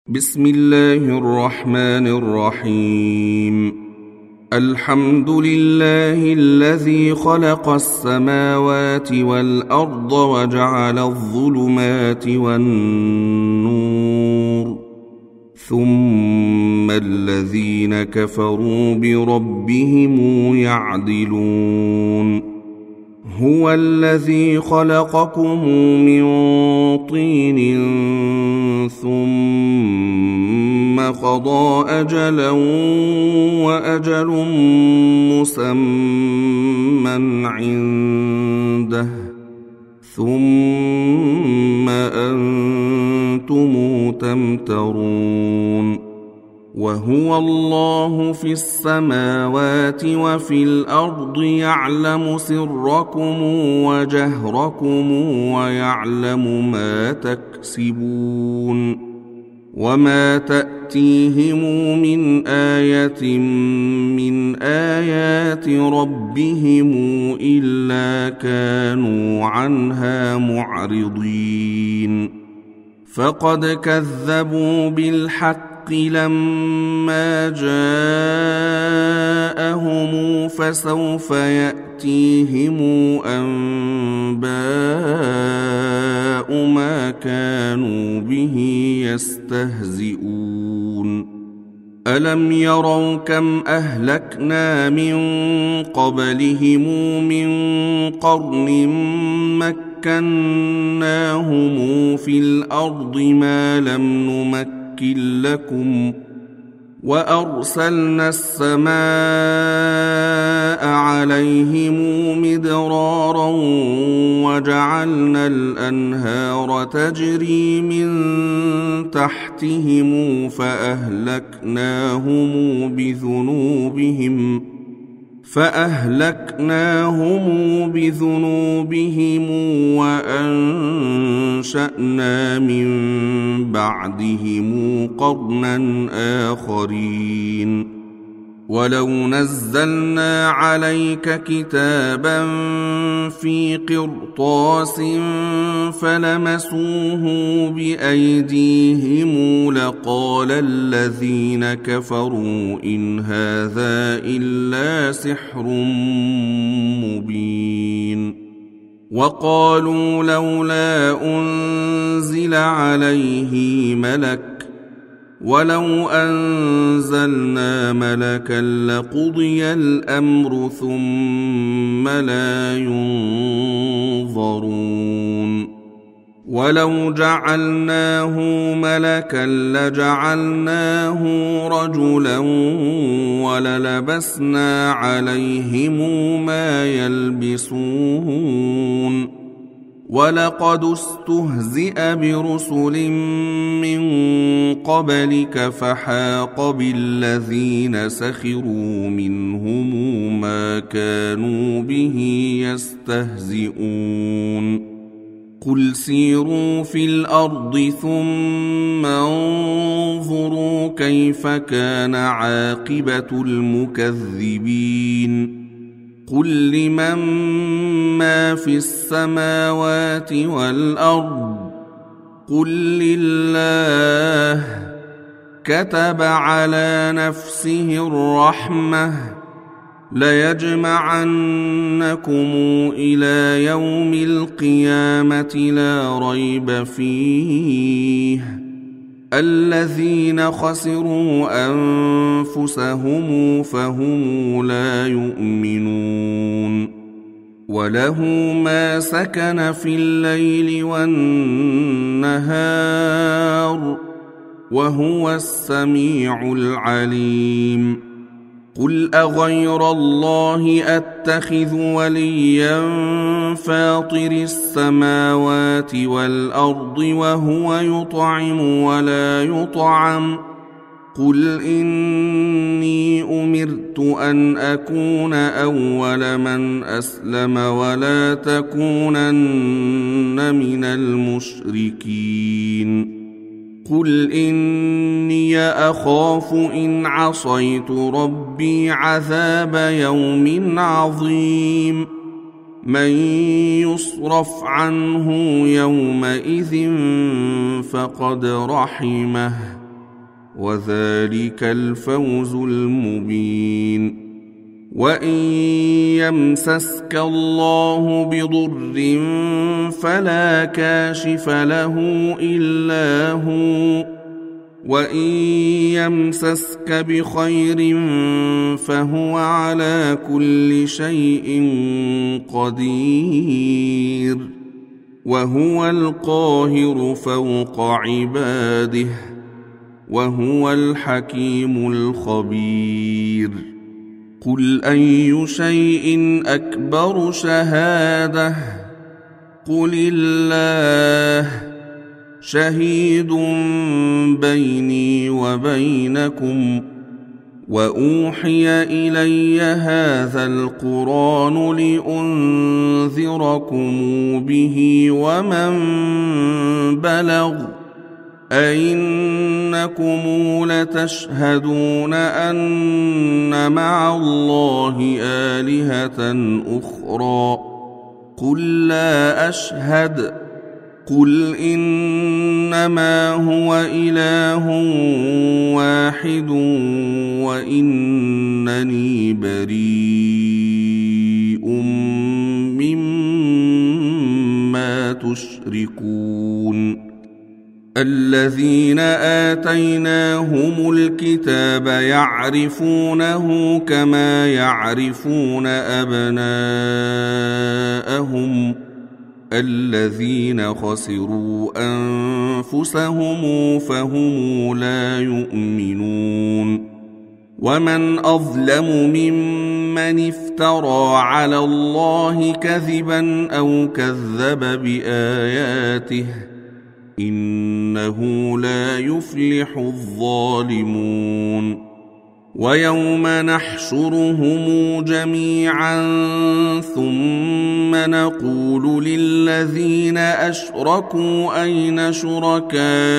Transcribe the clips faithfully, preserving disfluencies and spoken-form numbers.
بسم الله الرحمن الرحيم. الحمد لله الذي خلق السماوات والأرض وجعل الظلمات والنور، ثم الذين كفروا بربهم يعدلون. هو الذي خلقكم من طين ثم قضى أجلا وأجل مسمى عنده، ثم أنتم تمترون. وهو الله في السماوات وفي الأرض، يعلم سركم وجهركم ويعلم ما تكسبون. وما تأتيهم من آية من آيات ربهم إلا كانوا عنها معرضين. فقد كذبوا بالحق لما جاءهم، فسوف يأتيهم أنباء ما كانوا به يستهزئون. ألم يروا كم أهلكنا من قبلهم من قرن مكناهم في الأرض ما لم نمكن لكم، وأرسلنا السماء عليهم مدرارا وجعلنا الأنهار تجري من تحتهم فأهلكناهم بذنوبهم فأهلكناهم بذنوبهم وأنشأنا من بعدهم قرنا آخرين. ولو نزلنا عليك كتابا في قرطاس فلمسوه بأيديهم لقال الذين كفروا إن هذا إلا سحر مبين. وقالوا لولا أنزل عليه ملك، ولو أنزلنا ملكا لقضي الأمر ثم لا ينظرون. ولو جعلناه ملكا لجعلناه رجلا وللبسنا عليهم ما يلبسون. ولقد استهزئ برسل من قبلك فحاق بالذين سخروا منهم ما كانوا به يستهزئون. قل سيروا في الأرض ثم انظروا كيف كان عاقبة المكذبين. قل لمن ما في السماوات والأرض، قل لله. كتب على نفسه الرحمة ليجمعنكم إلى يوم القيامة لا ريب فيه. الذين خسروا أنفسهم فهم لا يؤمنون. وله ما سكن في الليل والنهار وهو السميع العليم. قل أغير الله أتخذ وليا فاطر السماوات والأرض وهو يطعم ولا يطعم. قل إني أمرت أن أكون أول من أسلم ولا تكونن من المشركين. قل إني أخاف إن عصيت ربي عذاب يوم عظيم. من يصرف عنه يومئذ فقد رحمه وذلك الفوز المبين. وإن يمسسك الله بضر فلا كاشف له إلا هو، وإن يمسسك بخير فهو على كل شيء قدير، وهو القاهر فوق عباده، وهو الحكيم الخبير. قل أي شيء أكبر شهادة؟ قل الله شهيد بيني وبينكم. وأوحي إلي هذا القرآن لأنذركم به ومن بلغ، أئنكم لتشهدون أن مع الله آلهة أخرى؟ قل لا أشهد. قل إنما هو إله واحد وإنني بريء مما تشركون. الذين آتيناهم الكتاب يعرفونه كما يعرفون أبناءهم، الذين خسروا أنفسهم فهم لا يؤمنون. ومن أظلم ممن افترى على الله كذبا أو كذب بآياته، إنه لا يفلح الظالمون. ويوم نحشرهم جميعا ثم نقول للذين أشركوا أين شركاؤكم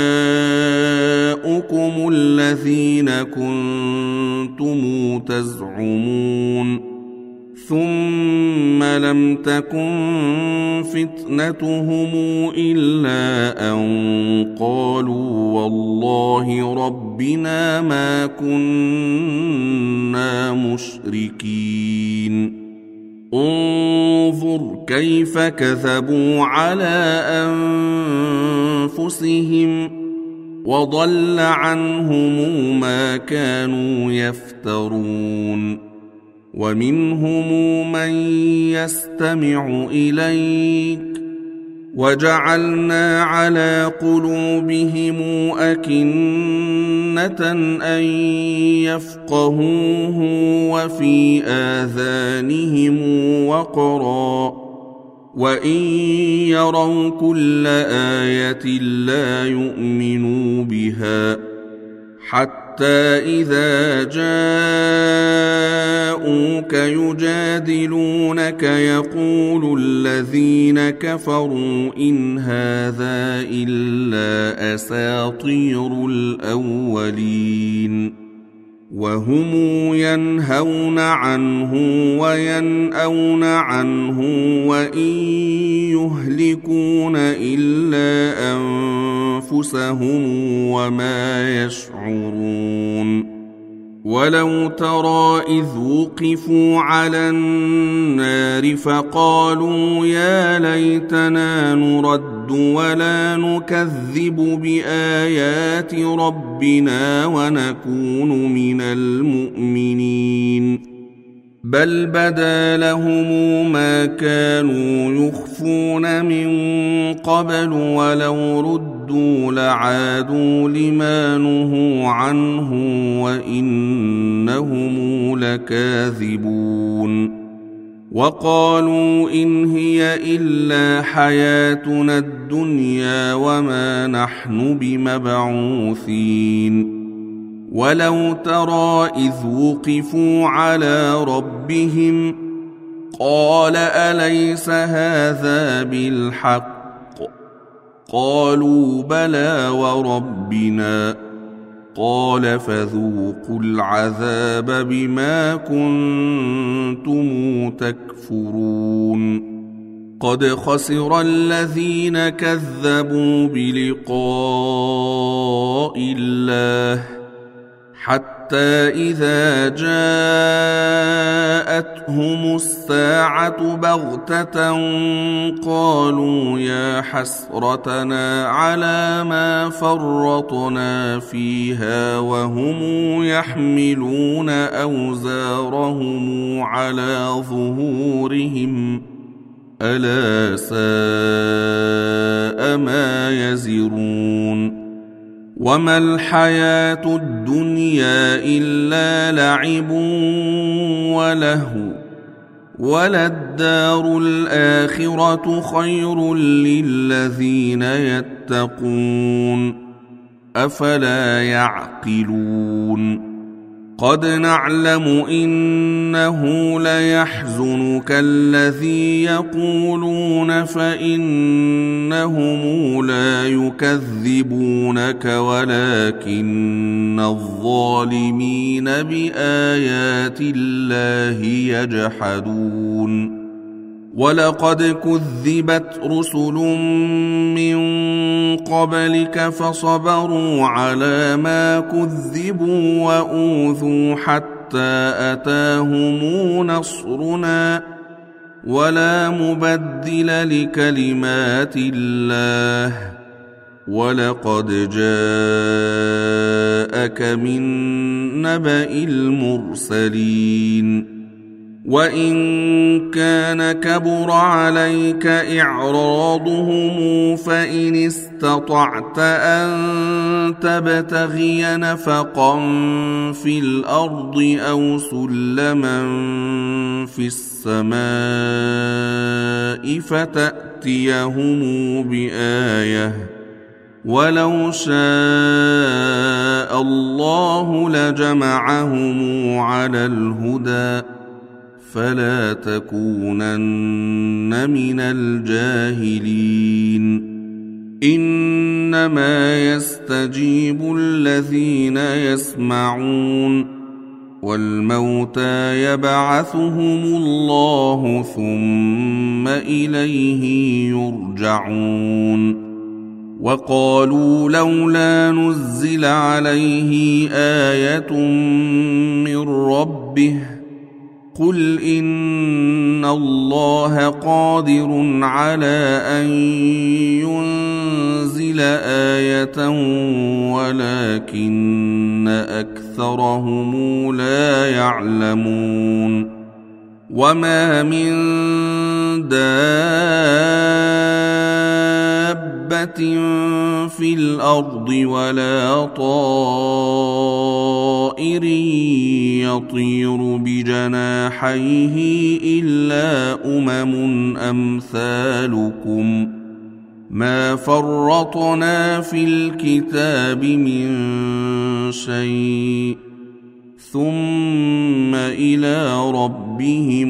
الذين كنتم تزعمون، ثم لم تكن فتنتهم إلا أن قالوا والله ربنا ما كنا مشركين. انظر كيف كذبوا على أنفسهم، وضل عنهم ما كانوا يفترون. ومنهم من يستمع إليك، وجعلنا على قلوبهم أكنة أن يفقهوه وفي آذانهم وقرا، وإن يروا كل آية لا يؤمنوا بها، حتى إذا جاءوك يجادلونك يقول الذين كفروا إن هذا إلا أساطير الأولين. وهم ينهون عنه وينأون عنه وإن يهلكون إلا أنفسهم وما يشعرون. ولو ترى إذ وقفوا على النار فقالوا يا ليتنا نرد ولا نكذب بآيات ربنا ونكون من المؤمنين، بل بدا لهم ما كانوا يخفون من قبل ولو ردوا لعادوا لما نهوا عنه وإنهم لكاذبون. وقالوا إن هي إلا حياتنا الدنيا وما نحن بمبعوثين. ولو ترى إذ وقفوا على ربهم قال أليس هذا بالحق؟ قالوا بلى وربنا. قال فذوقوا العذاب بما كنتم تكفرون. قد خسر الذين كذبوا بلقاء الله حتى إذا جاءتهم الساعة بغتة قالوا يا حسرتنا على ما فرطنا فيها وهم يحملون أوزارهم على ظهورهم ألا ساء ما يزرون وما الحياة الدنيا إلا لعب ولهو وللدار الآخرة خير للذين يتقون أفلا يعقلون قد نعلم إنه ليحزنك الذي يقولون فإنهم لا يكذبونك ولكن الظالمين بآيات الله يجحدون ولقد كذبت رسل من قبلك فصبروا على ما كذبوا وأوذوا حتى أتاهم نصرنا ولا مبدل لكلمات الله ولقد جاءك من نبأ المرسلين وإن كان كبر عليك إعراضهم فإن استطعت أن تبتغي نفقا في الأرض أو سلما في السماء فتأتيهم بآية ولو شاء الله لجمعهم على الهدى فلا تكونن من الجاهلين إنما يستجيب الذين يسمعون والموتى يبعثهم الله ثم إليه يرجعون وقالوا لولا نزل عليه آية من ربه قل إن الله قادر على أن ينزل آية ولكن أكثرهم لا يعلمون وما من دابة في الأرض ولا طائر يطير بجناحيه إلا أمم أمثالكم ما فرطنا في الكتاب من شيء ثم إلى ربهم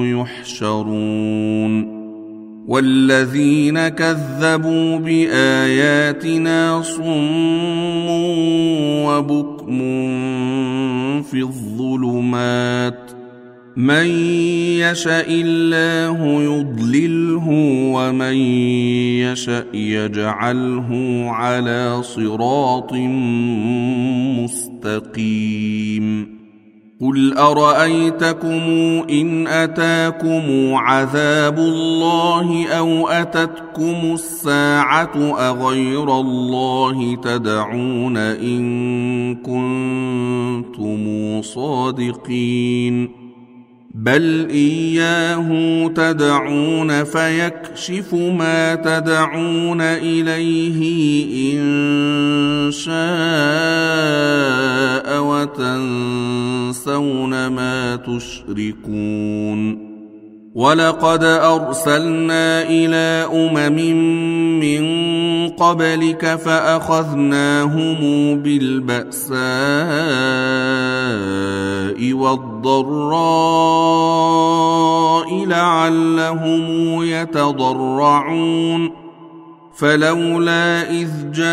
يحشرون والذين كذبوا بآياتنا صم وبكم في الظلمات من يشاء الله يضلله ومن يشاء يجعله على صراط مستقيم قل أرأيتكم إن أتاكم عذاب الله أو أتتكم الساعة أغير الله تدعون إن كنتم صادقين بل إياه تدعون فيكشف ما تدعون إليه إن شاء وتنسون ما تشركون ولقد أرسلنا إلى أمم من قبلك فأخذناهم بالبأساء والضراء لعلهم يتضرعون فلولا إذ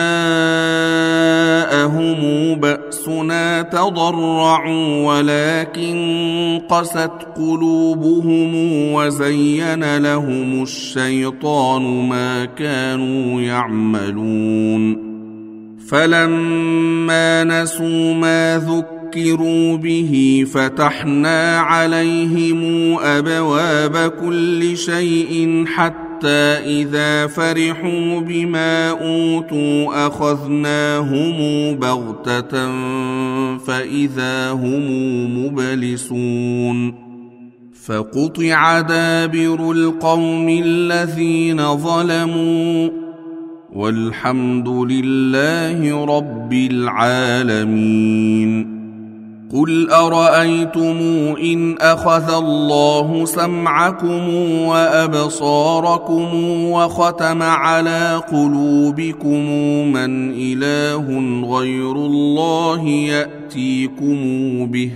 جاءهم بأسنا تضرعوا ولكن قست قلوبهم وزين لهم الشيطان ما كانوا يعملون فلما نسوا ما ذكروا به فتحنا عليهم أبواب كل شيء حتى إذا فرحوا بما أوتوا أخذناهم بغتة فإذا هم مبلسون فقطع دابر القوم الذين ظلموا والحمد لله رب العالمين. قل أرأيتم إن أخذ الله سمعكم وأبصاركم وختم على قلوبكم من إله غير الله يأتيكم به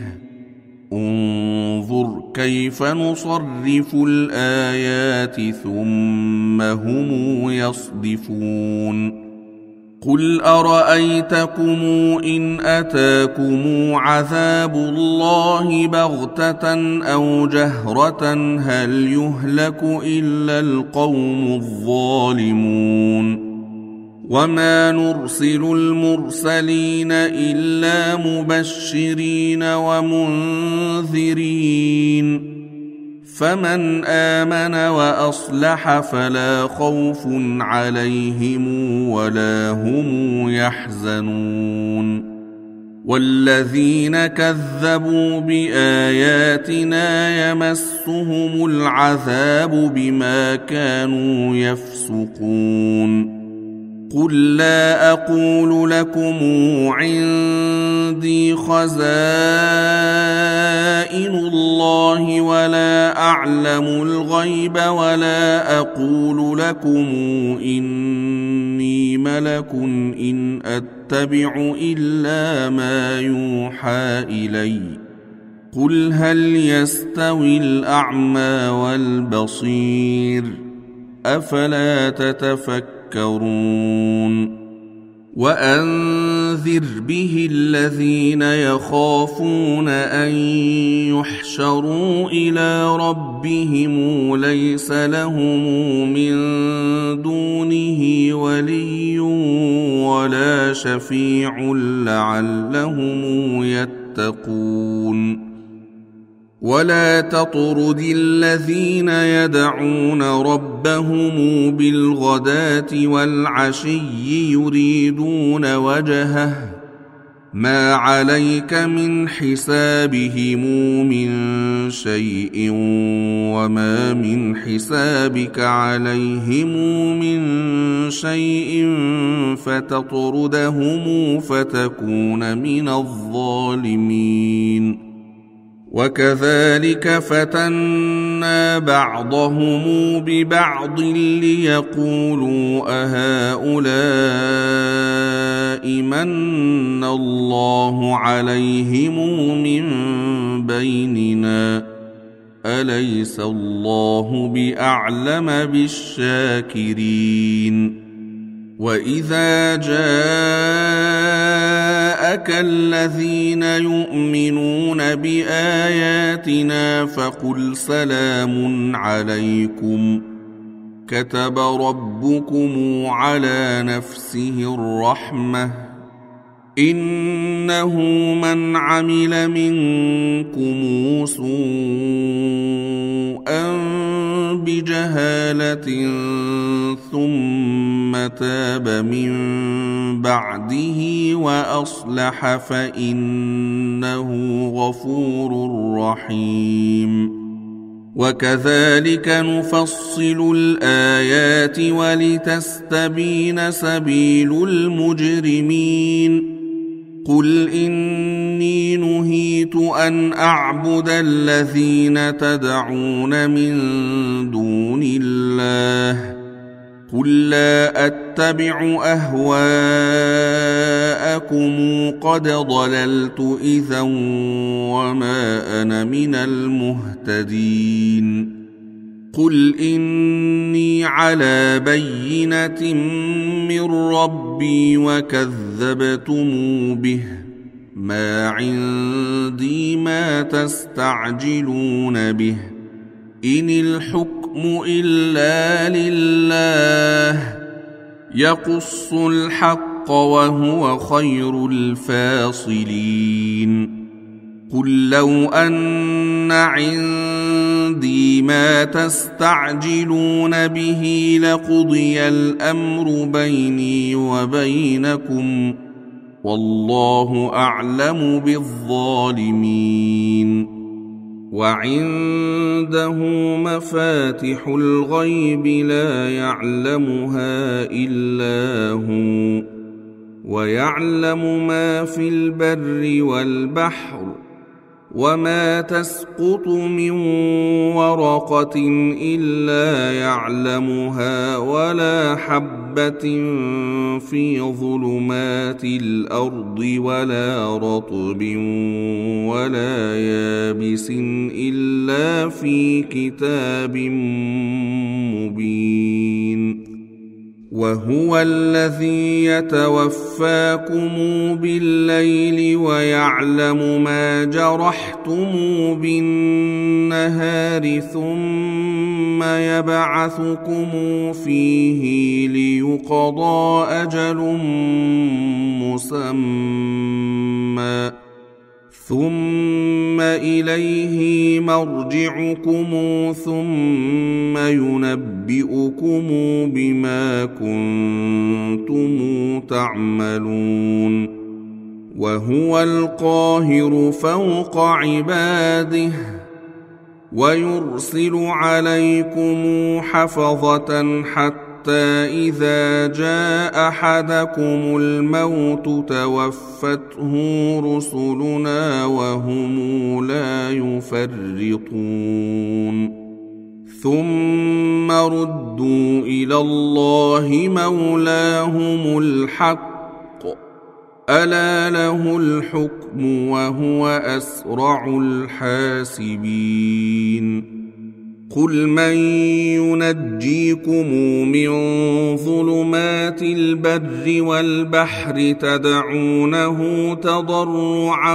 انظر كيف نصرف الآيات ثم هم يصدفون. قل أرأيتكم إن أتاكم عذاب الله بغتة أو جهرة هل يهلك إلا القوم الظالمون. وما نرسل المرسلين إلا مبشرين ومنذرين فمن آمن وأصلح فلا خوف عليهم ولا هم يحزنون. والذين كذبوا بآياتنا يمسهم العذاب بما كانوا يفسقون. قل لا أقول لكم عندي خزائن الله ولا أعلم الغيب ولا أقول لكم إني ملك إن أتبع إلا ما يوحى إلي. قل هل يستوي الأعمى والبصير أفلا تتفكرون. وأنذر به الذين يخافون أن يحشروا إلى ربهم ليس لهم من دونه ولي ولا شفيع لعلهم يتقون. ولا تطرد الذين يدعون ربهم بالغداة والعشي يريدون وجهه ما عليك من حسابهم من شيء وما من حسابك عليهم من شيء فتطردهم فتكون من الظالمين. وكذلك فتنا بعضهم ببعض ليقولوا أهؤلاء من الله عليهم من بيننا أليس الله بأعلم بالشاكرين. وإذا جاءك الذين يؤمنون بآياتنا فقل سلام عليكم كتب ربكم على نفسه الرحمة إنه من عمل منكم سوءا بجهالة ثم تاب من بعده وأصلح فإنه غفور رحيم. وكذلك نفصل الآيات ولتستبين سبيل المجرمين. قل إني نهيت أن أعبد الذين تدعون من دون الله قل لا أتبع أهواءكم قد ضللت إذا وما أنا من المهتدين. قل إني على بينة من ربي وكذبتم به ما عندي ما تستعجلون به إن الحكم إلا لله يقص الحق الحق وهو خير الفاصلين قل لو أن عندي ما تستعجلون به لقضي الأمر بيني وبينكم والله أعلم بالظالمين وعنده مفاتح الغيب لا يعلمها إلا هو ويعلم ما في البر والبحر وما تسقط من ورقة إلا يعلمها ولا حبة في ظلمات الأرض ولا رطب ولا يابس إلا في كتاب مبين وهو الذي يتوفاكم بالليل ويعلم ما جرحتم بالنهار ثم يبعثكم فيه ليقضى أجل مسمى ثم إليه مرجعكم ثم ينبئكم بما كنتم تعملون وهو القاهر فوق عباده ويرسل عليكم حفظة حتى حتى إذا جاء أحدكم الموت توفته رسلنا وهم لا يفرطون ثم ردوا إلى الله مولاهم الحق ألا له الحكم وهو أسرع الحاسبين قل من ينجيكم من ظلمات البر والبحر تدعونه تضرعا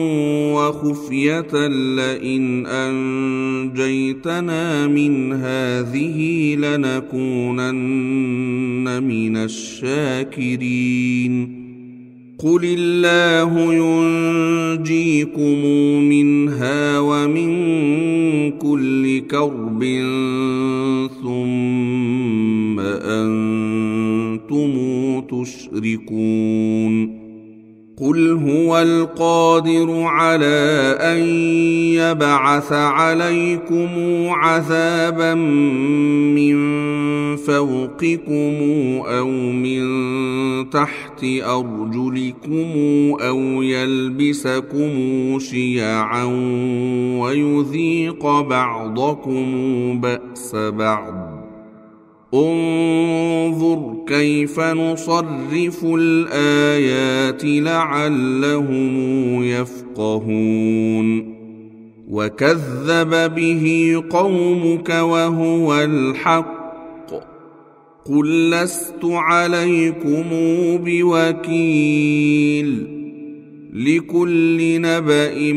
وخفية لئن أنجيتنا من هذه لنكونن من الشاكرين قل الله ينجيكم منها ومن كل كرب ثم أنتم تشركون قل هو القادر على أن يبعث عليكم عذابا من فوقكم أو من تحت أرجلكم أو يلبسكم شيعا ويذيق بعضكم بأس بعض انظر كيف نصرف الآيات لعلهم يفقهون وكذب به قومك وهو الحق قل لست عليكم بوكيل لكل نبأ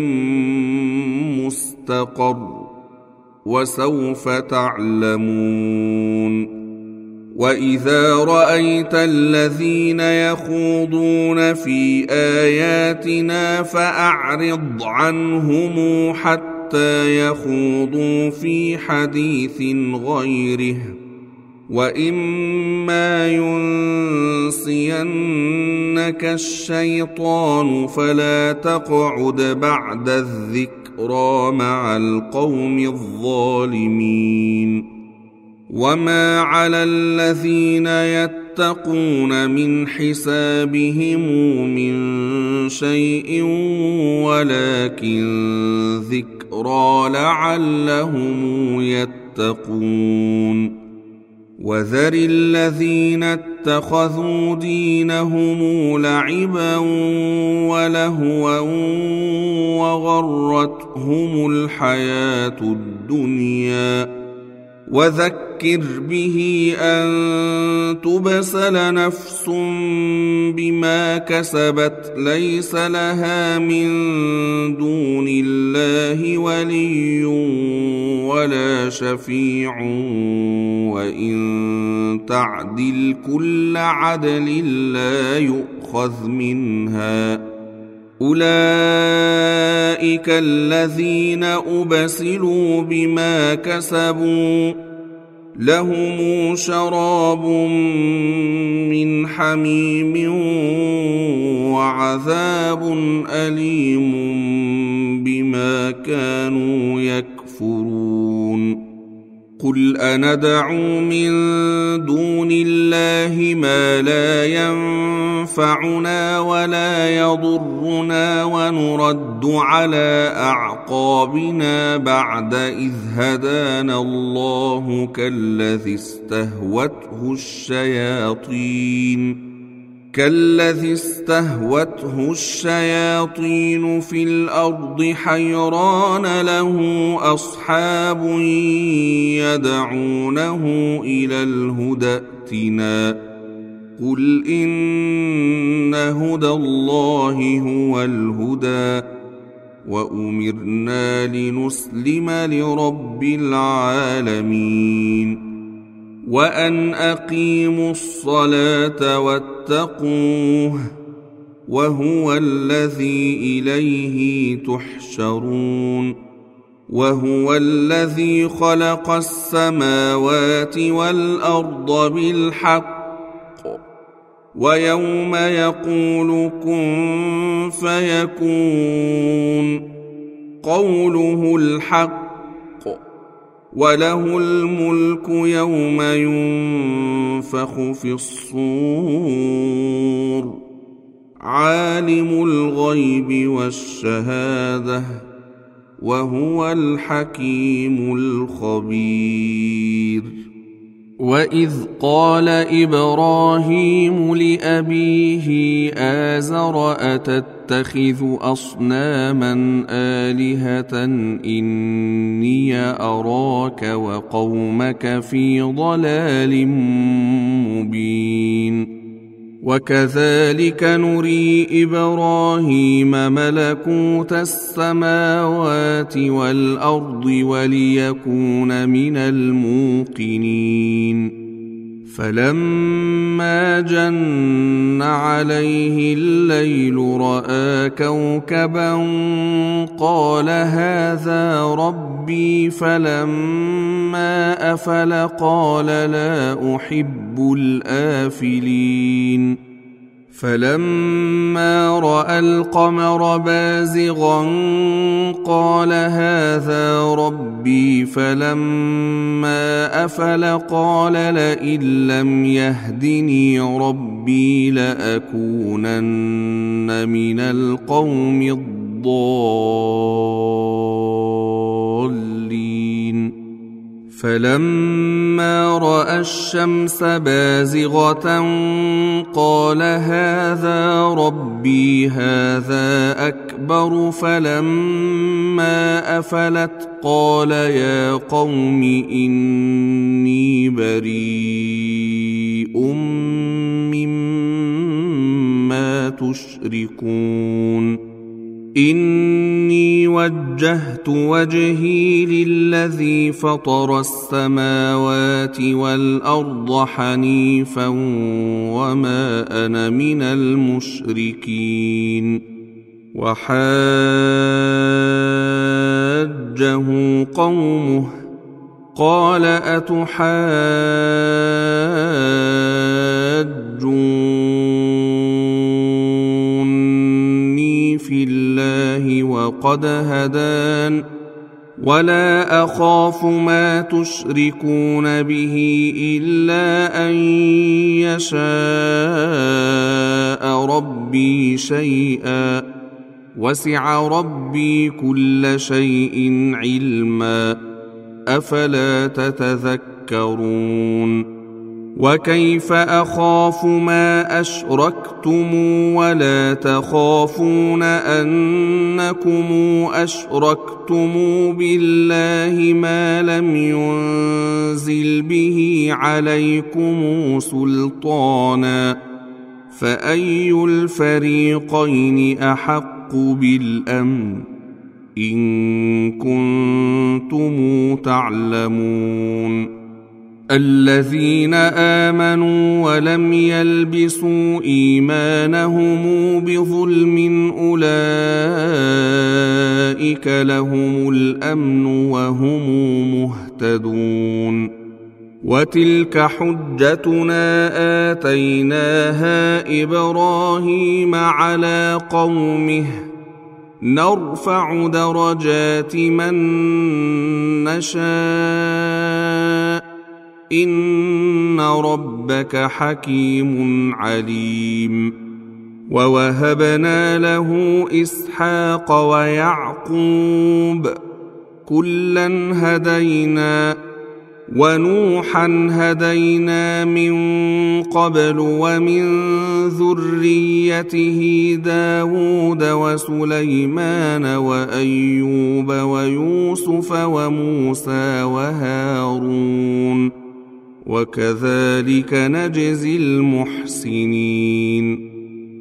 مستقر وسوف تعلمون وإذا رأيت الذين يخوضون في آياتنا فأعرض عنهم حتى يخوضوا في حديث غيره وإما ينسينك الشيطان فلا تقعد بعد الذكرى مع القوم الظالمين وما على الذين يتقون من حسابهم من شيء ولكن ذكرى لعلهم يتقون وذر الذين اتخذوا دينهم لعبا ولهوا وغرتهم الحياة الدنيا وذكر فذكر به أن تبسل نفس بما كسبت ليس لها من دون الله ولي ولا شفيع وإن تعدل كل عدل لا يؤخذ منها. أولئك الذين أبسلوا بما كسبوا لهم شراب من حميم وعذاب أليم بما كانوا يكفرون. قل أندعو من دون الله ما لا ينفعنا ولا يضرنا ونرد على أعقابنا بعد إذ هدانا الله كالذي استهوته الشياطين كالذي استهوته الشياطين في الأرض حيران له أصحاب يدعونه إلى الهدى ائتنا قل إن هدى الله هو الهدى وأمرنا لنسلم لرب العالمين وأن أقيموا الصلاة واتقوه وهو الذي إليه تحشرون. وهو الذي خلق السماوات والأرض بالحق ويوم يقول كن فيكون قوله الحق وله الملك يوم ينفخ في الصور عالم الغيب والشهادة وهو الحكيم الخبير. وإذ قال إبراهيم لأبيه آزر أتتخذ أصناما آلهة إني أراك وقومك في ضلال مبين. وكذلك نري إبراهيم ملكوت السماوات والأرض وليكون من الموقنين. فلما جن عليه الليل رأى كوكبا قال هذا ربي فلما أفل قال لا أحب الآفلين. فلما رأى القمر بازغا قال هذا ربي فلما أفل قال لئن لم يهدني ربي لأكونن من القوم الضالين. فلما رأى الشمس بازغة قال هذا ربي هذا أكبر. فلما أفلت قال يا قوم إني بريء مما تشركون. إني وجهت وجهي للذي فطر السماوات والأرض حنيفا وما أنا من المشركين. وحاجه قومه قال أتحاجوني في الله وقد هدان ولا أخاف ما تشركون به إلا أن يشاء ربي شيئا وسع ربي كل شيء علما أفلا تتذكرون. وكيف أخاف ما أشركتم ولا تخافون أنكم أشركتم بالله ما لم ينزل به عليكم سلطانا فأي الفريقين أحق بالأمن إن كنتم تعلمون الذين آمنوا ولم يلبسوا إيمانهم بظلم أولئك لهم الأمن وهم مهتدون وتلك حجتنا آتيناها إبراهيم على قومه نرفع درجات من نشاء إن ربك حكيم عليم ووهبنا له إسحاق ويعقوب كلا هدينا ونوحا هدينا من قبل ومن ذريته داود وسليمان وأيوب ويوسف وموسى وهارون وكذلك نجزي المحسنين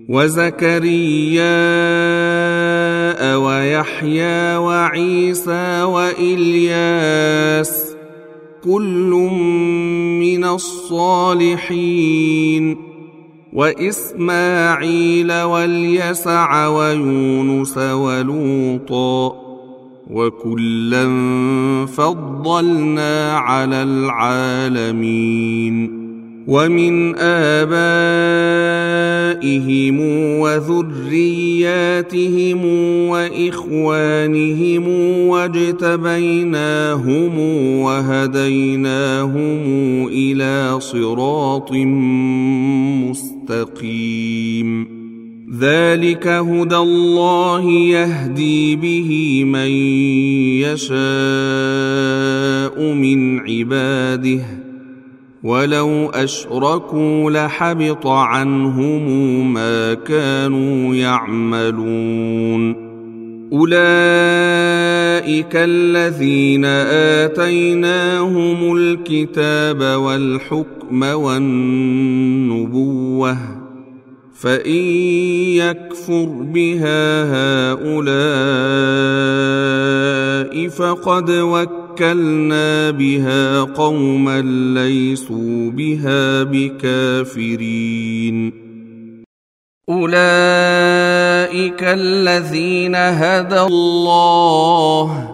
وزكريا ويحيى وعيسى وإلياس كل من الصالحين وإسماعيل واليسع ويونس ولوطا وكلا فضلنا على العالمين ومن آبائهم وذرياتهم وإخوانهم واجتبيناهم وهديناهم إلى صراط مستقيم ذلك هدى الله يهدي به من يشاء من عباده ولو أشركوا لحبط عنهم ما كانوا يعملون أولئك الذين آتيناهم الكتاب والحكم والنبوة فإن يكفر بها هؤلاء فقد وكلنا بها قوما ليسوا بها بكافرين أولئك الذين هدى الله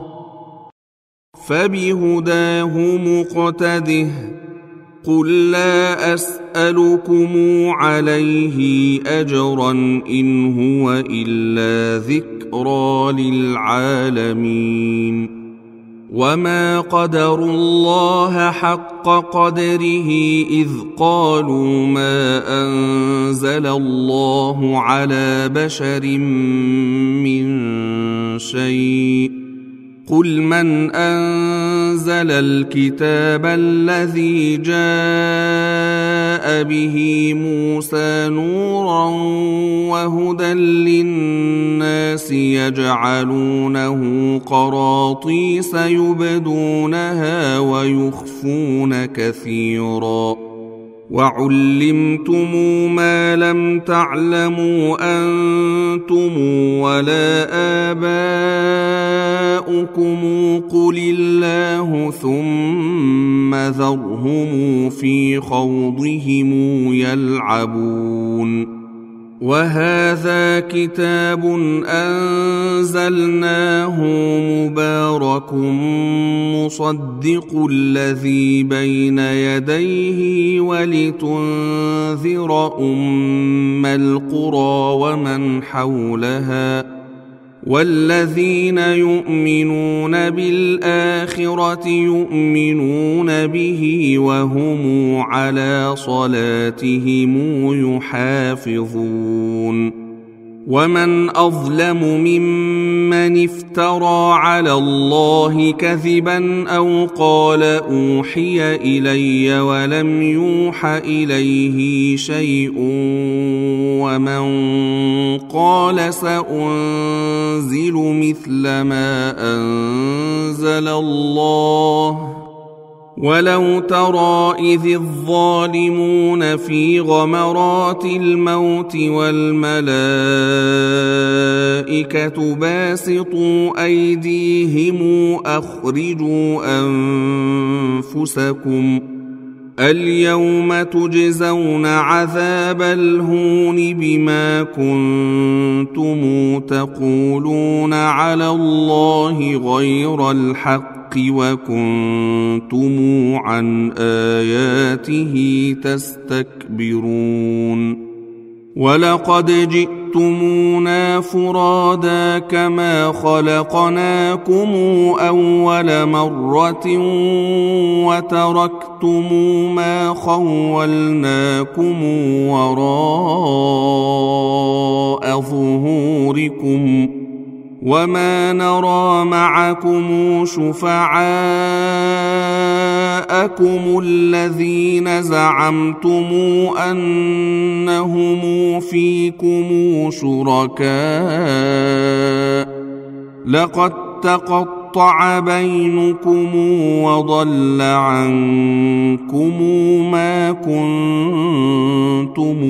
فبهداه مقتده قل لا أسألكم عليه أجرا إن هو إلا ذكرى للعالمين وما قدروا الله حق قدره إذ قالوا ما أنزل الله على بشر من شيء قل من أنزل الكتاب الذي جاء به موسى نورا وهدى للناس يجعلونه قراطيس يبدونها ويخفون كثيرا وعلمتم ما لم تعلموا أنتم ولا آباؤكم قل الله ثم ذرهم في خوضهم يلعبون وهذا كتاب أنزلناه مبارك مصدق الذي بين يديه ولتنذر أم القرى ومن حولها والذين يؤمنون بالآخرة يؤمنون به وهم على صلاتهم يحافظون ومن أظلم ممن افترى على الله كذبا أو قال أوحي إلي ولم يوح إليه شيء ومن قال سأنزل مثل ما أنزل الله ولو ترى إذ الظالمون في غمرات الموت والملائكة باسطوا أيديهم أخرجوا أنفسكم اليوم تجزون عذاب الهون بما كنتم تقولون على الله غير الحق وكنتم عن آياته تستكبرون ولقد جئتمونا فرادا كما خلقناكم أول مرة وتركتم ما خولناكم وراء ظهوركم وما نرى معكم شفعاءكم الذين زعمتم أنهم فيكم شركاء لقد تقطع بينكم وضل عنكم ما كنتم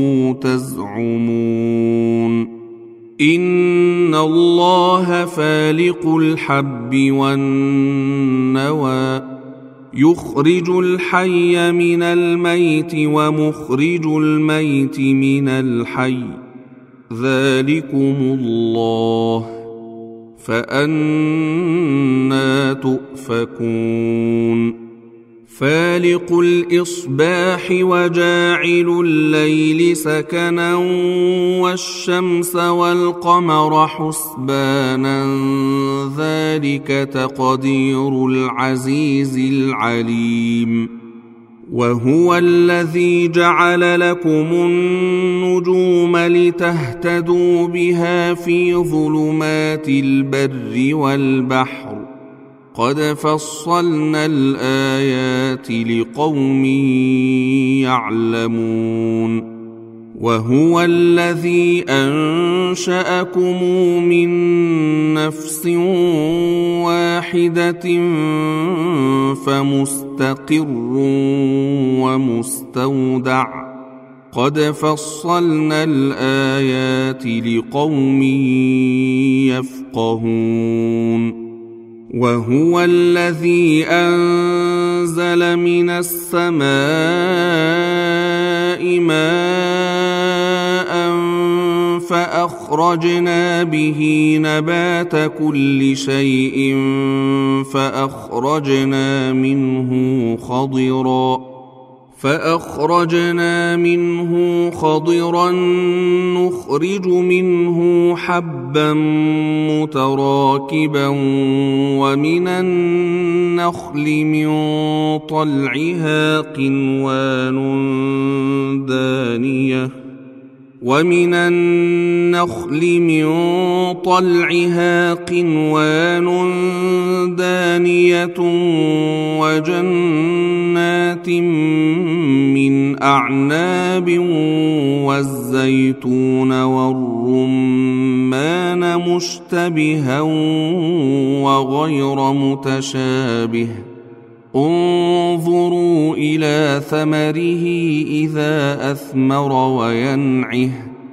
تزعمون إن الله فالق الحب والنوى يخرج الحي من الميت ومخرج الميت من الحي ذلكم الله فأنى تؤفكون فالق الإصباح وجاعل الليل سكنا والشمس والقمر حسبانا ذلك تقدير العزيز العليم وهو الذي جعل لكم النجوم لتهتدوا بها في ظلمات البر والبحر قد فصلنا الآيات لقوم يعلمون وهو الذي أنشأكم من نفس واحدة فمستقر ومستودع قد فصلنا الآيات لقوم يفقهون وهو الذي أنزل من السماء ماء فأخرجنا به نبات كل شيء فأخرجنا منه خضرا فأخرجنا منه خضرا نخرج منه حبا متراكبا ومن النخل من طلعها قنوان دانية ومن النخل من طلعها قنوان دانية وجنات من أعناب والزيتون والرمان مشتبها وغير متشابه انظروا إلى ثمره إذا أثمر وينعه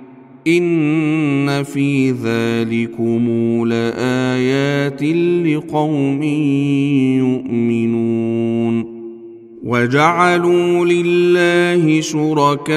إن في ذلكم لآيات لقوم يؤمنون وجعلوا لله شركاء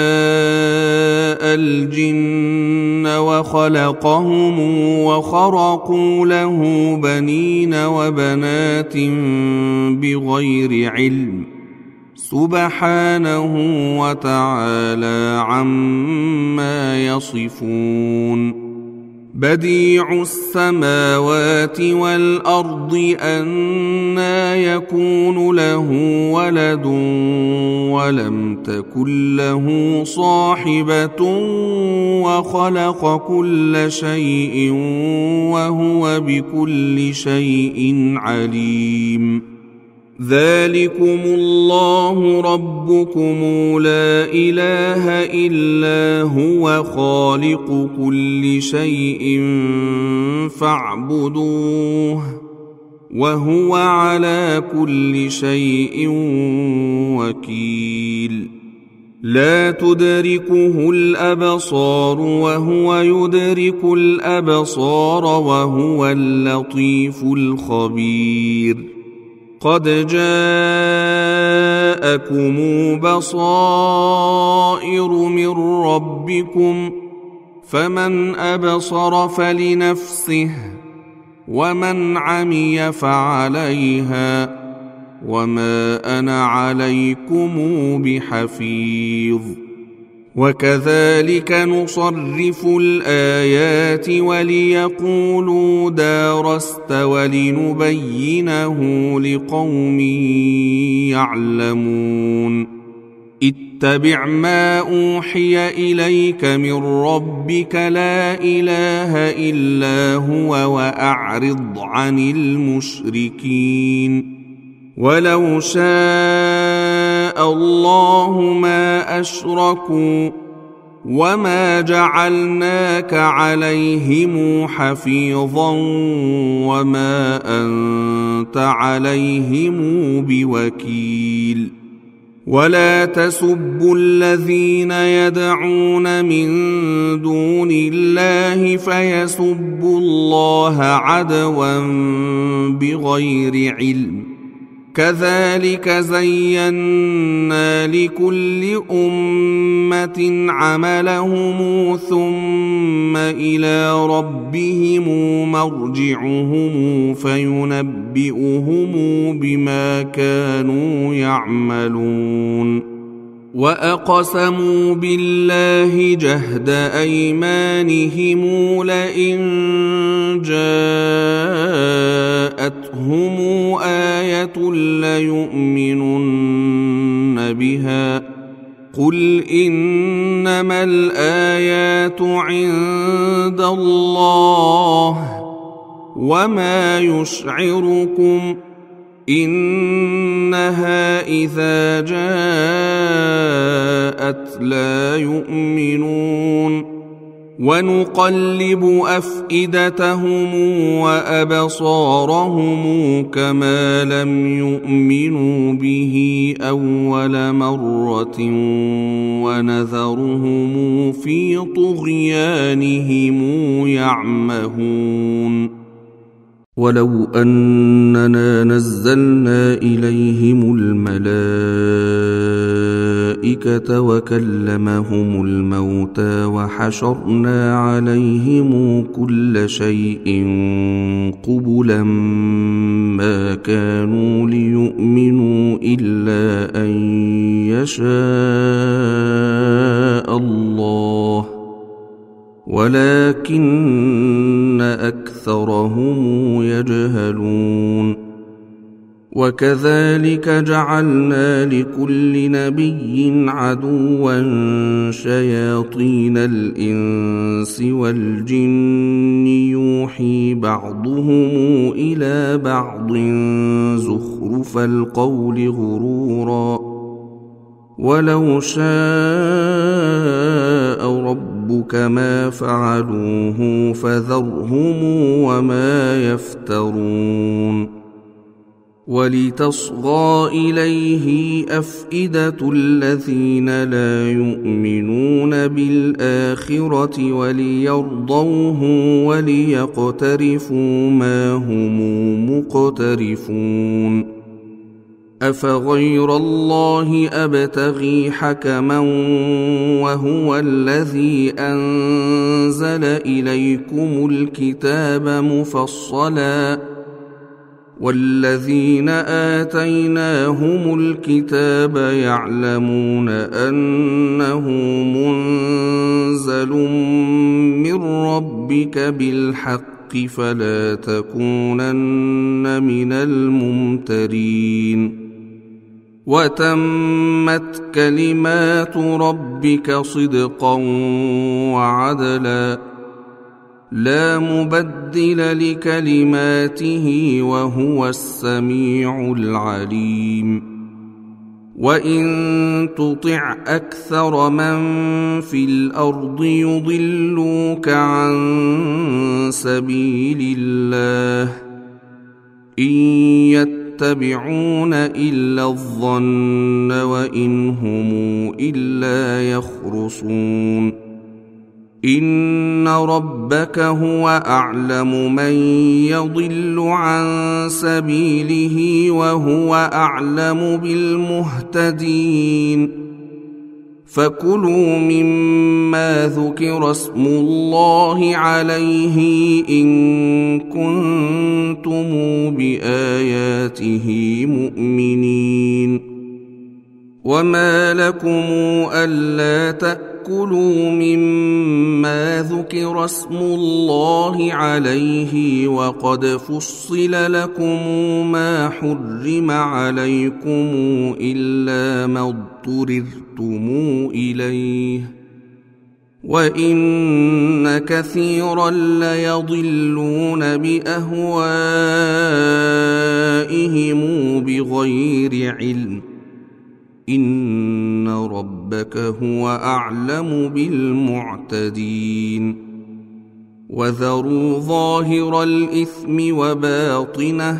الجن وخلقهم وخرقوا له بنين وبنات بغير علم سبحانه وتعالى عما يصفون بديع السماوات والأرض أنى يكون له ولد ولم تكن له صاحبة وخلق كل شيء وهو بكل شيء عليم ذلكم الله ربكم لا إله إلا هو خالق كل شيء فاعبدوه وهو على كل شيء وكيل لا تدركه الأبصار وهو يدرك الأبصار وهو اللطيف الخبير قد جاءكم بصائر من ربكم فمن أبصر فلنفسه ومن عمي فعليها وما أنا عليكم بحفيظ وكذلك نصرف الآيات وليقولوا درست ولنبينه لقوم يعلمون اتبع ما أوحي إليك من ربك لا إله إلا هو وأعرض عن المشركين ولو شاء الله ما أشركوا وما جعلناك عليهم حفيظا وما أنت عليهم بوكيل ولا تسبوا الذين يدعون من دون الله فيسبوا الله عدوا بغير علم كذلك زينا لكل أمة عملهم ثم إلى ربهم مرجعهم فينبئهم بما كانوا يعملون وأقسموا بالله جهد أيمانهم لئن جاءتهم آية ليؤمنن بها قل إنما الآيات عند الله وما يشعركم إنها إذا جاءت لا يؤمنون ونقلب أفئدتهم وأبصارهم كما لم يؤمنوا به أول مرة ونذرهم في طغيانهم يعمهون ولو أننا نزلنا إليهم الملائكة وكلمهم الموتى وحشرنا عليهم كل شيء قبلا ما كانوا ليؤمنوا إلا أن يشاء الله ولكن أكثرهم يجهلون وكذلك جعلنا لكل نبي عدوا شياطين الإنس والجن يوحي بعضهم إلى بعض زخرف القول غرورا ولو شاء ربك ما فعلوه فذرهم وما يفترون ولتصغى إليه أفئدة الذين لا يؤمنون بالآخرة وليرضوه وليقترفوا ما هم مقترفون أفغير الله أبتغي حكما وهو الذي أنزل إليكم الكتاب مفصلا والذين آتيناهم الكتاب يعلمون أنه منزل من ربهم ربك بالحق فلا تكونن من الممترين وتمت كلمات ربك صدقا وعدلا لا مبدل لكلماته وهو السميع العليم وإن تطع أكثر من في الأرض يضلوك عن سبيل الله إن يتبعون إلا الظن وإن هم إلا يخرصون إن ربك هو أعلم من يضل عن سبيله وهو أعلم بالمهتدين فكلوا مما ذكر اسم الله عليه إن كنتم بآياته مؤمنين وما لكم ألا تأكلوا مما ذكر اسم الله عليه وقد فصل لكم ما حرم عليكم إلا ما اضطررتم إليه وإن كثيرا ليضلون بأهوائهم بغير علم إن ربك هو أعلم بالمعتدين وذروا ظاهر الإثم وباطنه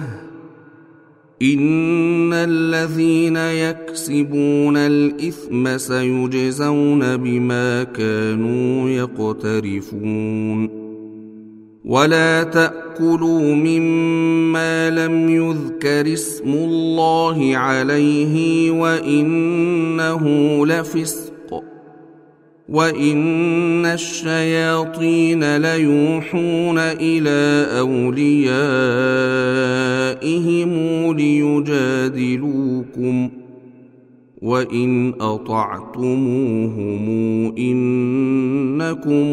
إن الذين يكسبون الإثم سيجزون بما كانوا يقترفون ولا تأكلوا مما لم يذكر اسم الله عليه وإنه لفسق وإن الشياطين ليوحون إلى أوليائهم ليجادلوكم وإن أطعتموهم إنكم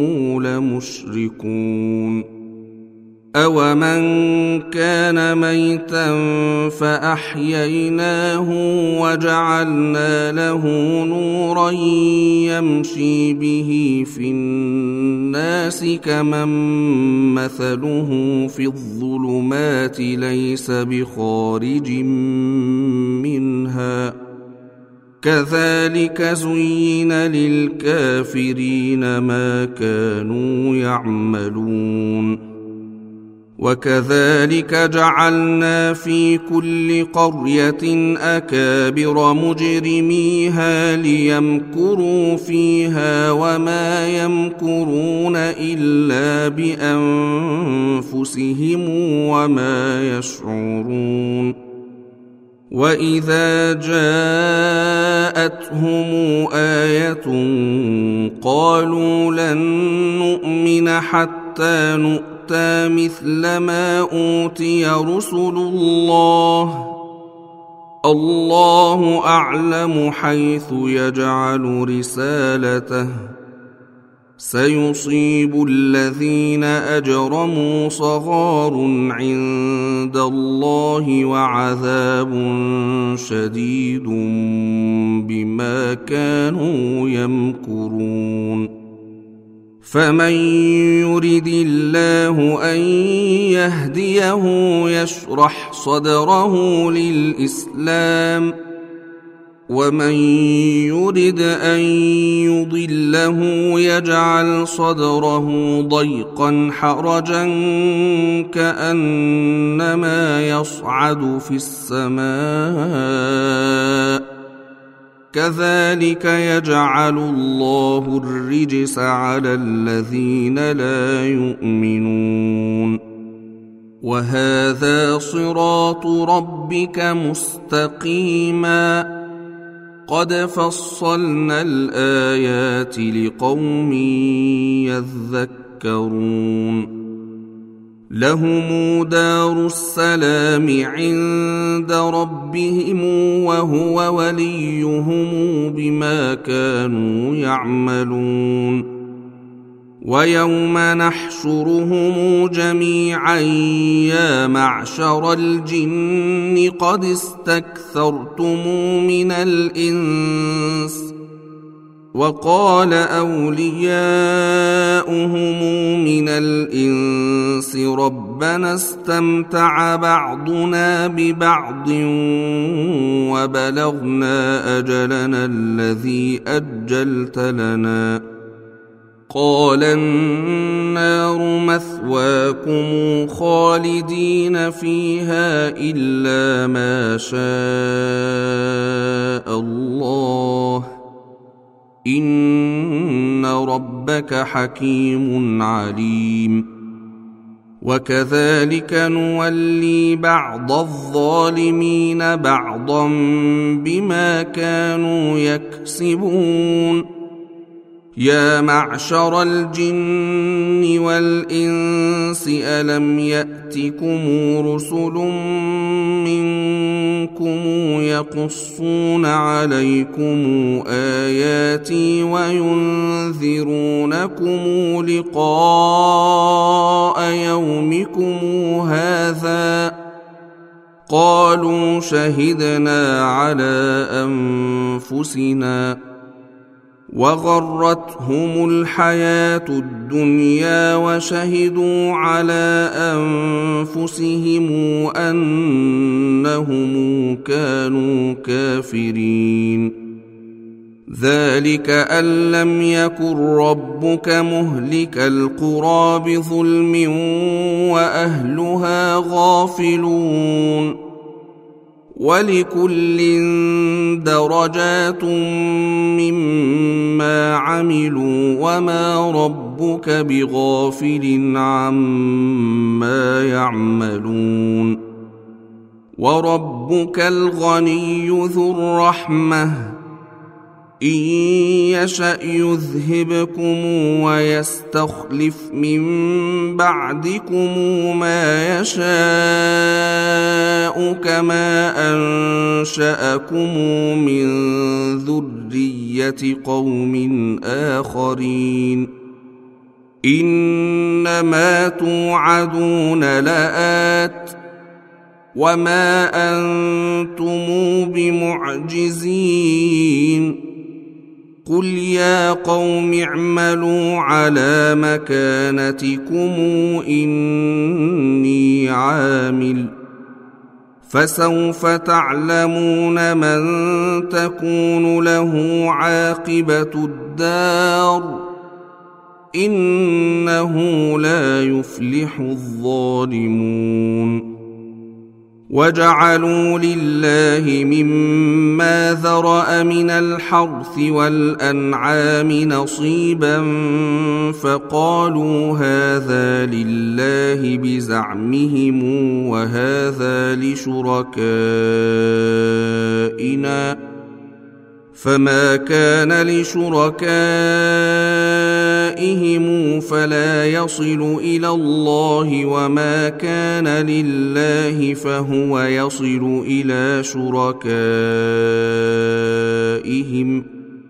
لمشركون أومن كان ميتا فأحييناه وجعلنا له نورا يمشي به في الناس كمن مثله في الظلمات ليس بخارج منها كذلك زين للكافرين ما كانوا يعملون وكذلك جعلنا في كل قرية أكابر مجرميها ليمكروا فيها وما يمكرون إلا بأنفسهم وما يشعرون وإذا جاءتهم آية قالوا لن نؤمن حتى نؤمن مثل ما أوتي رسل الله الله أعلم حيث يجعل رسالته سيصيب الذين أجرموا صغار عند الله وعذاب شديد بما كانوا يمكرون فمن يرد الله أن يهديه يشرح صدره للإسلام ومن يرد أن يضله يجعل صدره ضيقا حرجا كأنما يصعد في السماء كذلك يجعل الله الرجس على الذين لا يؤمنون وهذا صراط ربك مستقيما قد فصلنا الآيات لقوم يذكرون لهم دار السلام عند ربهم وهو وليهم بما كانوا يعملون ويوم نحشرهم جميعا يا معشر الجن قد استكثرتم من الإنس وقال أولياؤهم من الإنس ربنا استمتع بعضنا ببعض وبلغنا أجلنا الذي أجلت لنا قال النار مثواكم خالدين فيها إلا ما شاء الله إن ربك حكيم عليم وكذلك نولي بعض الظالمين بعضا بما كانوا يكسبون يا معشر الجن والإنس ألم يأتكم رسل منكم يقصون عليكم آياتي وينذرونكم لقاء يومكم هذا قالوا شهدنا على أنفسنا وغرتهم الحياة الدنيا وشهدوا على أنفسهم أنهم كانوا كافرين ذلك أن لم يكن ربك مهلك القرى بظلم وأهلها غافلون ولكل درجات مما عملوا وما ربك بغافل عما يعملون وربك الغني ذو الرحمة إن يشأ يذهبكم ويستخلف من بعدكم ما يشاء كما أنشأكم من ذرية قوم آخرين إنما توعدون لآت وما أنتم بمعجزين قل يا قوم اعملوا على مكانتكم إني عامل فسوف تعلمون من تكون له عاقبة الدار إنه لا يفلح الظالمون وجعلوا لله مما ذرأ من الحرث والأنعام نصيبا فقالوا هذا لله بزعمهم وهذا لشركائنا فما كان لشركائهم فلا يصل إلى الله وما كان لله فهو يصل إلى شركائهم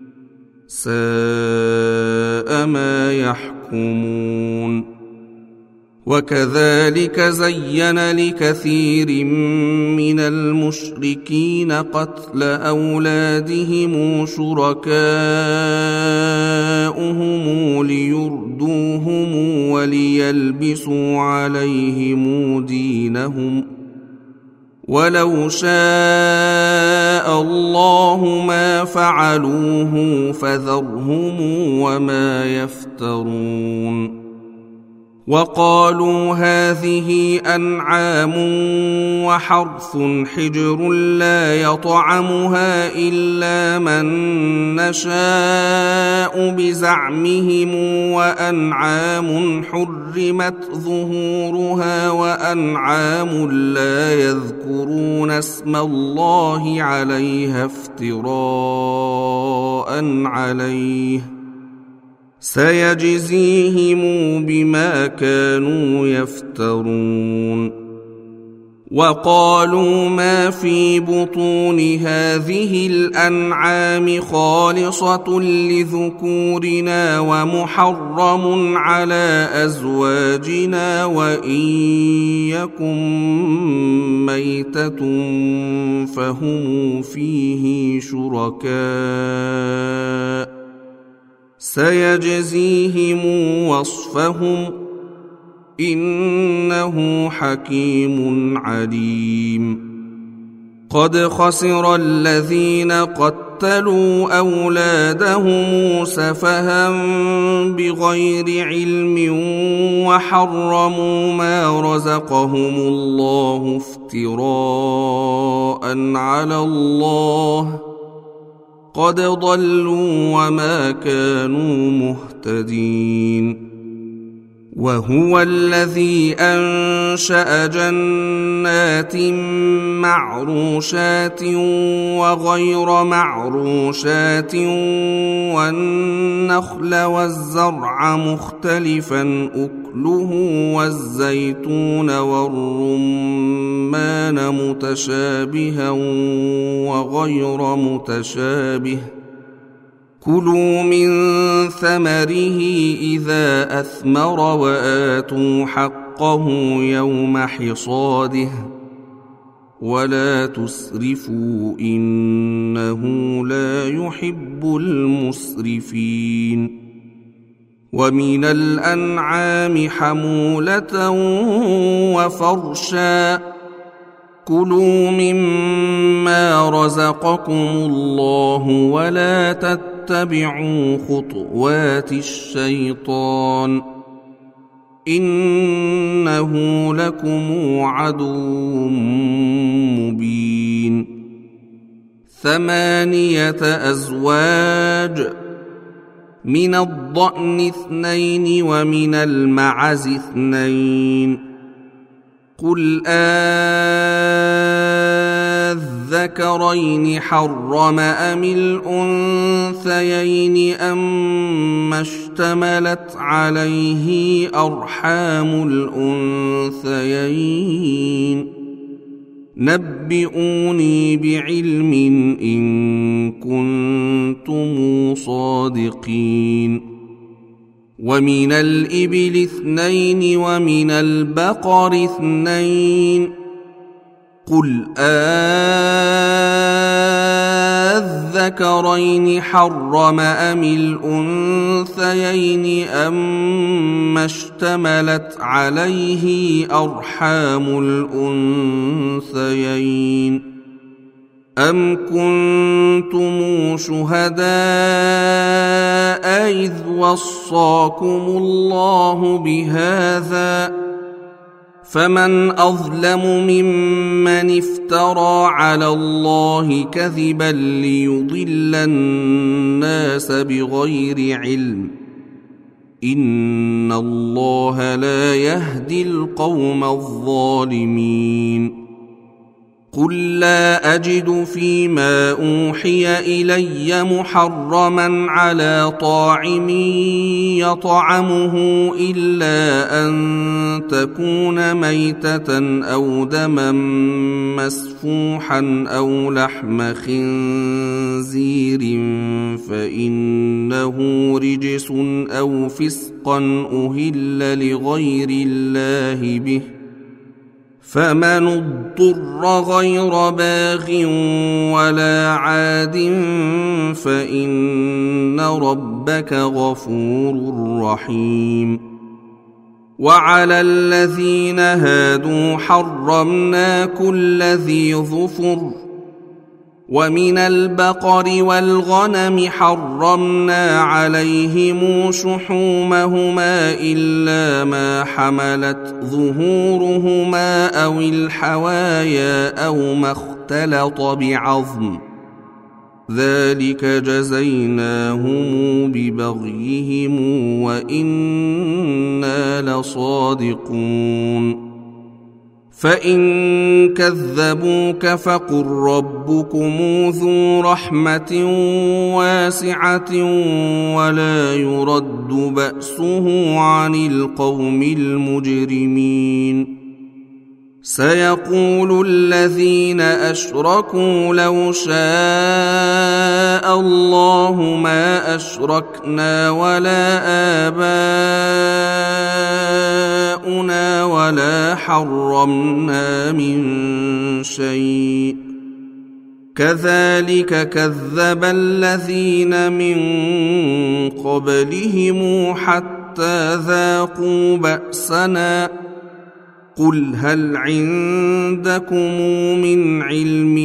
ساء ما يحكمون وكذلك زين لكثير من المشركين قتل أولادهم شركاؤهم ليردوهم وليلبسوا عليهم دينهم ولو شاء الله ما فعلوه فذرهم وما يفترون وقالوا هذه أنعام وحرث حجر لا يطعمها إلا من نشاء بزعمهم وأنعام حرمت ظهورها وأنعام لا يذكرون اسم الله عليها افتراء عليه سيجزيهم بما كانوا يفترون وقالوا ما في بطون هذه الأنعام خالصة لذكورنا ومحرم على أزواجنا وإن يكن ميتة فهم فيه شركاء سيجزيهم وصفهم إنه حكيم عليم. قد خسر الذين قتلوا أولادهم سفها بغير علم وحرموا ما رزقهم الله افتراء على الله قد ضلوا وما كانوا مهتدين. وهو الذي أنشأ جنات معروشات وغير معروشات والنخل والزرع مختلفا أكله والزيتون والرمان متشابها وغير متشابه كلوا من ثمره إذا أثمر وآتوا حقه يوم حصاده ولا تسرفوا إنه لا يحب المسرفين. ومن الأنعام حمولة وفرشا كلوا مما رزقكم الله ولا تتبعوا خطوات الشيطان إنه لكم عدو مبين. ثمانية أزواج من الضأن اثنين ومن المعز اثنين قل أذكرين حرم أم الأنثيين أم اشتملت عليه أرحام الأنثيين نبئوني بعلم إن كنتم صادقين. ومن الإبل اثنين ومن البقر اثنين قل أذكرين حرم أم الأنثيين أم اشتملت عليه أرحام الأنثيين أم كنتم شهداء إذ وصاكم الله بهذا فمن أظلم ممن افترى على الله كذبا ليضل الناس بغير علم إن الله لا يهدي القوم الظالمين. قل لا أجد فيما أوحي إلي محرما على طاعم يطعمه إلا أن تكون ميتة أو دما مسفوحا أو لحم خنزير فإنه رجس أو فسقا أهل لغير الله به فمن اضطر غير باغ ولا عاد فإن ربك غفور رحيم. وعلى الذين هادوا حرمنا كل ذي ظفر ومن البقر والغنم حرمنا عليهم شحومهما إلا ما حملت ظهورهما أو الحوايا أو ما اختلط بعظم ذلك جزيناهم ببغيهم وإنا لصادقون. فإن كذبوك فقل ربكم ذو رحمة واسعة ولا يرد بأسه عن القوم المجرمين. سيقول الذين أشركوا لو شاء الله ما أشركنا ولا آباؤنا ولا حرمنا من شيء كذلك كذب الذين من قبلهم حتى ذاقوا بأسنا قل هل عندكم من علم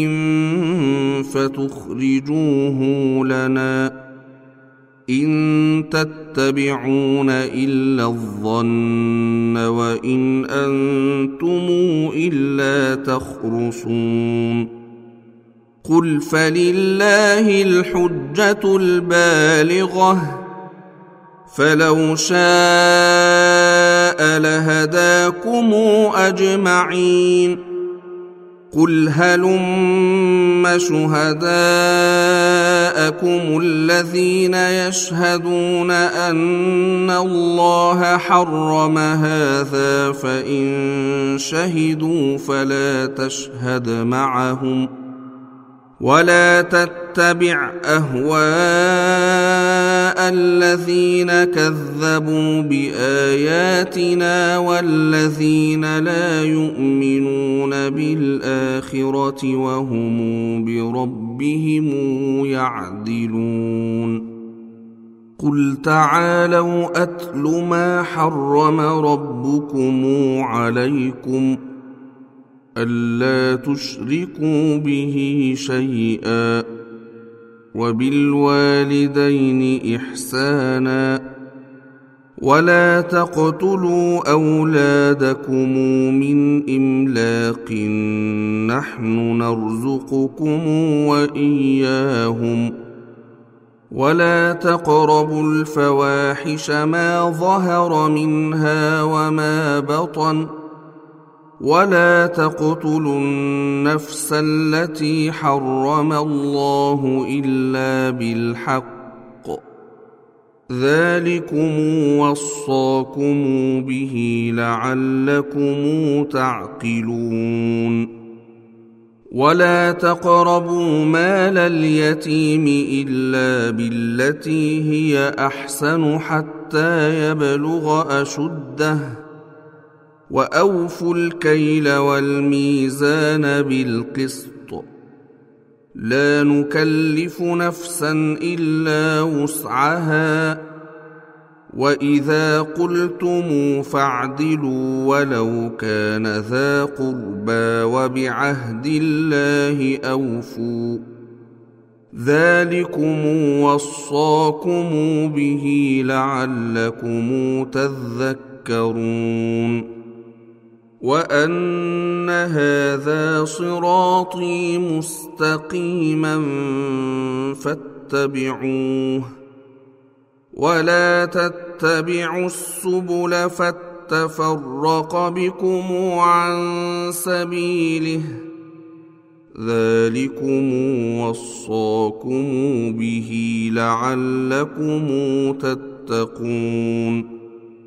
فتخرجوه لنا إن تتبعون إلا الظن وإن أنتم إلا تخرصون قل فلله الحجة البالغة فلو شاء لهداكم أجمعين قل هلم شهداءكم الذين يشهدون أن الله حرم هذا فإن شهدوا فلا تشهد معهم ولا تتبع أهواء الذين كذبوا بآياتنا والذين لا يؤمنون بالآخرة وهم بربهم يعدلون قل تعالوا أتل ما حرم ربكم عليكم ألا تشركوا به شيئا وبالوالدين إحسانا ولا تقتلوا أولادكم من إملاق نحن نرزقكم وإياهم ولا تقربوا الفواحش ما ظهر منها وما بطن ولا تقتلوا النفس التي حرم الله إلا بالحق ذلكم وصاكم به لعلكم تعقلون ولا تقربوا مال اليتيم إلا بالتي هي أحسن حتى يبلغ أشده وأوفوا الكيل والميزان بالقسط لا نكلف نفسا إلا وسعها وإذا قلتم فاعدلوا ولو كان ذا قربى وبعهد الله أوفوا ذلكم وصاكم به لعلكم تذكرون وأن هذا صراطي مستقيما فاتبعوه ولا تتبعوا السبل فتفرق بكم عن سبيله ذلكم وصاكم به لعلكم تتقون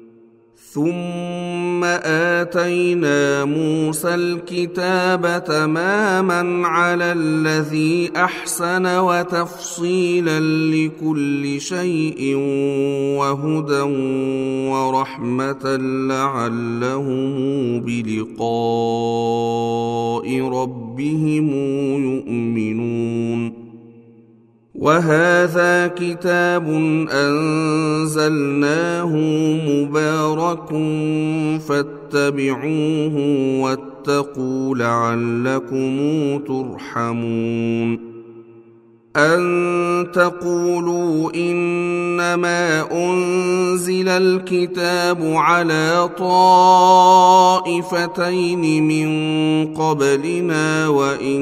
ثم آتينا موسى الكتاب تماما على الذي أحسن وتفصيلا لكل شيء وهدى ورحمة لعلهم بلقاء ربهم يؤمنون وهذا كتاب أنزلناه مبارك فاتبعوه واتقوا لعلكم ترحمون أن تقولوا إنما أنزل الكتاب على طائفتين من قبلنا وإن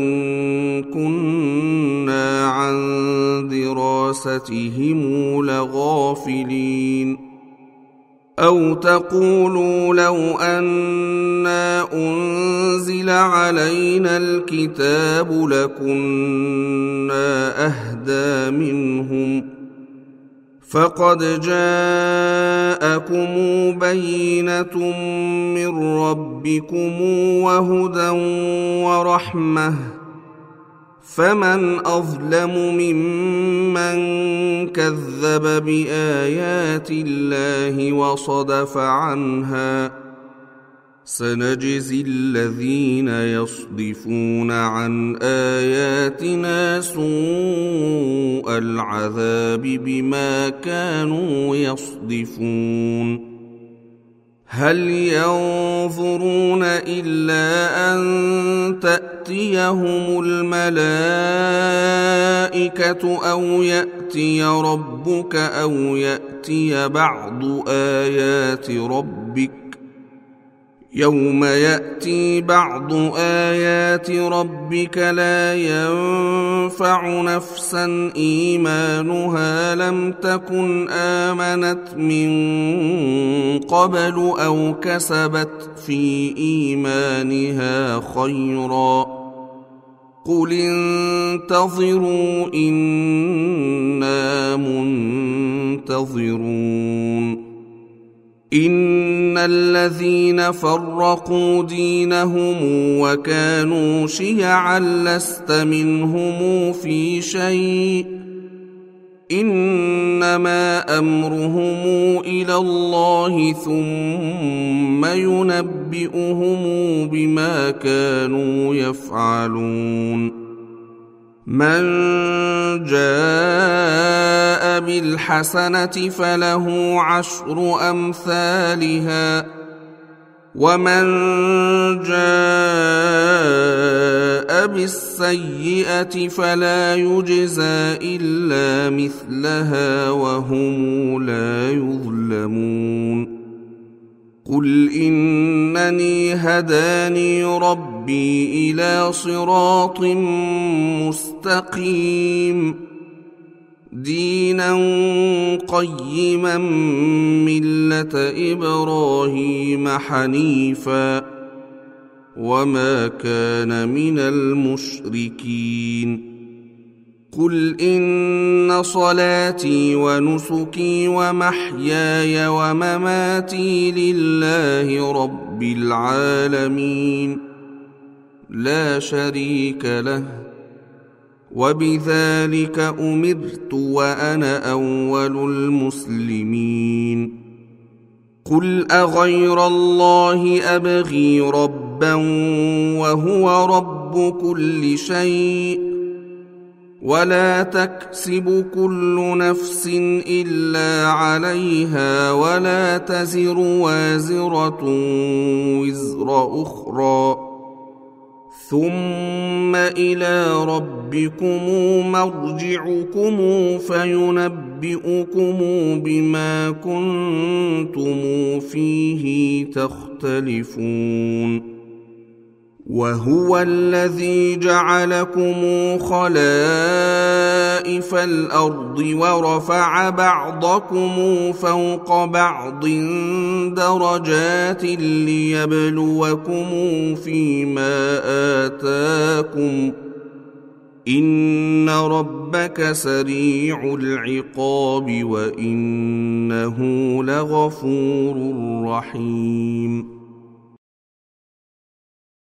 كنا عن دراستهم لغافلين أو تقولوا لو أنا أنزل علينا الكتاب لكنا أهدى منهم فقد جاءكم بينة من ربكم وهدى ورحمة، فمن أظلم ممن كذب بآيات الله وصدف عنها. سنجزي الذين يصدفون عن آياتنا سوء العذاب بما كانوا يصدفون. هل ينظرون إلا أن تأتيهم الملائكة أو يأتي ربك أو يأتي بعض آيات ربك؟ يوم يأتي بعض آيات ربك لا ينفع نفسا إيمانها لم تكن آمنت من قبل أو كسبت في إيمانها خيرا. قل انتظروا إنا منتظرون. إن الذين فرقوا دينهم وكانوا شيعا لست منهم في شيء، إنما أمرهم إلى الله ثم ينبئهم بما كانوا يفعلون. من جاء بالحسنة فله عشر أمثالها، ومن جاء بالسيئة فلا يجزى إلا مثلها وهم لا يظلمون. قل إنني هداني ربي إلى صراط مستقيم دينا قيما ملة إبراهيم حنيفا وما كان من المشركين. قل إن صلاتي ونسكي ومحياي ومماتي لله رب العالمين لا شريك له، وبذلك أمرت وأنا أول المسلمين. قل أغير الله أبغي ربا وهو رب كل شيء، ولا تكسب كل نفس إلا عليها، ولا تزر وازرة وزر أخرى، ثم إلى ربكم مرجعكم فينبئكم بما كنتم فيه تختلفون. وهو الذي جعلكم خلائف الأرض ورفع بعضكم فوق بعض درجات ليبلوكم فيما آتاكم، إن ربك سريع العقاب وإنه لغفور رحيم.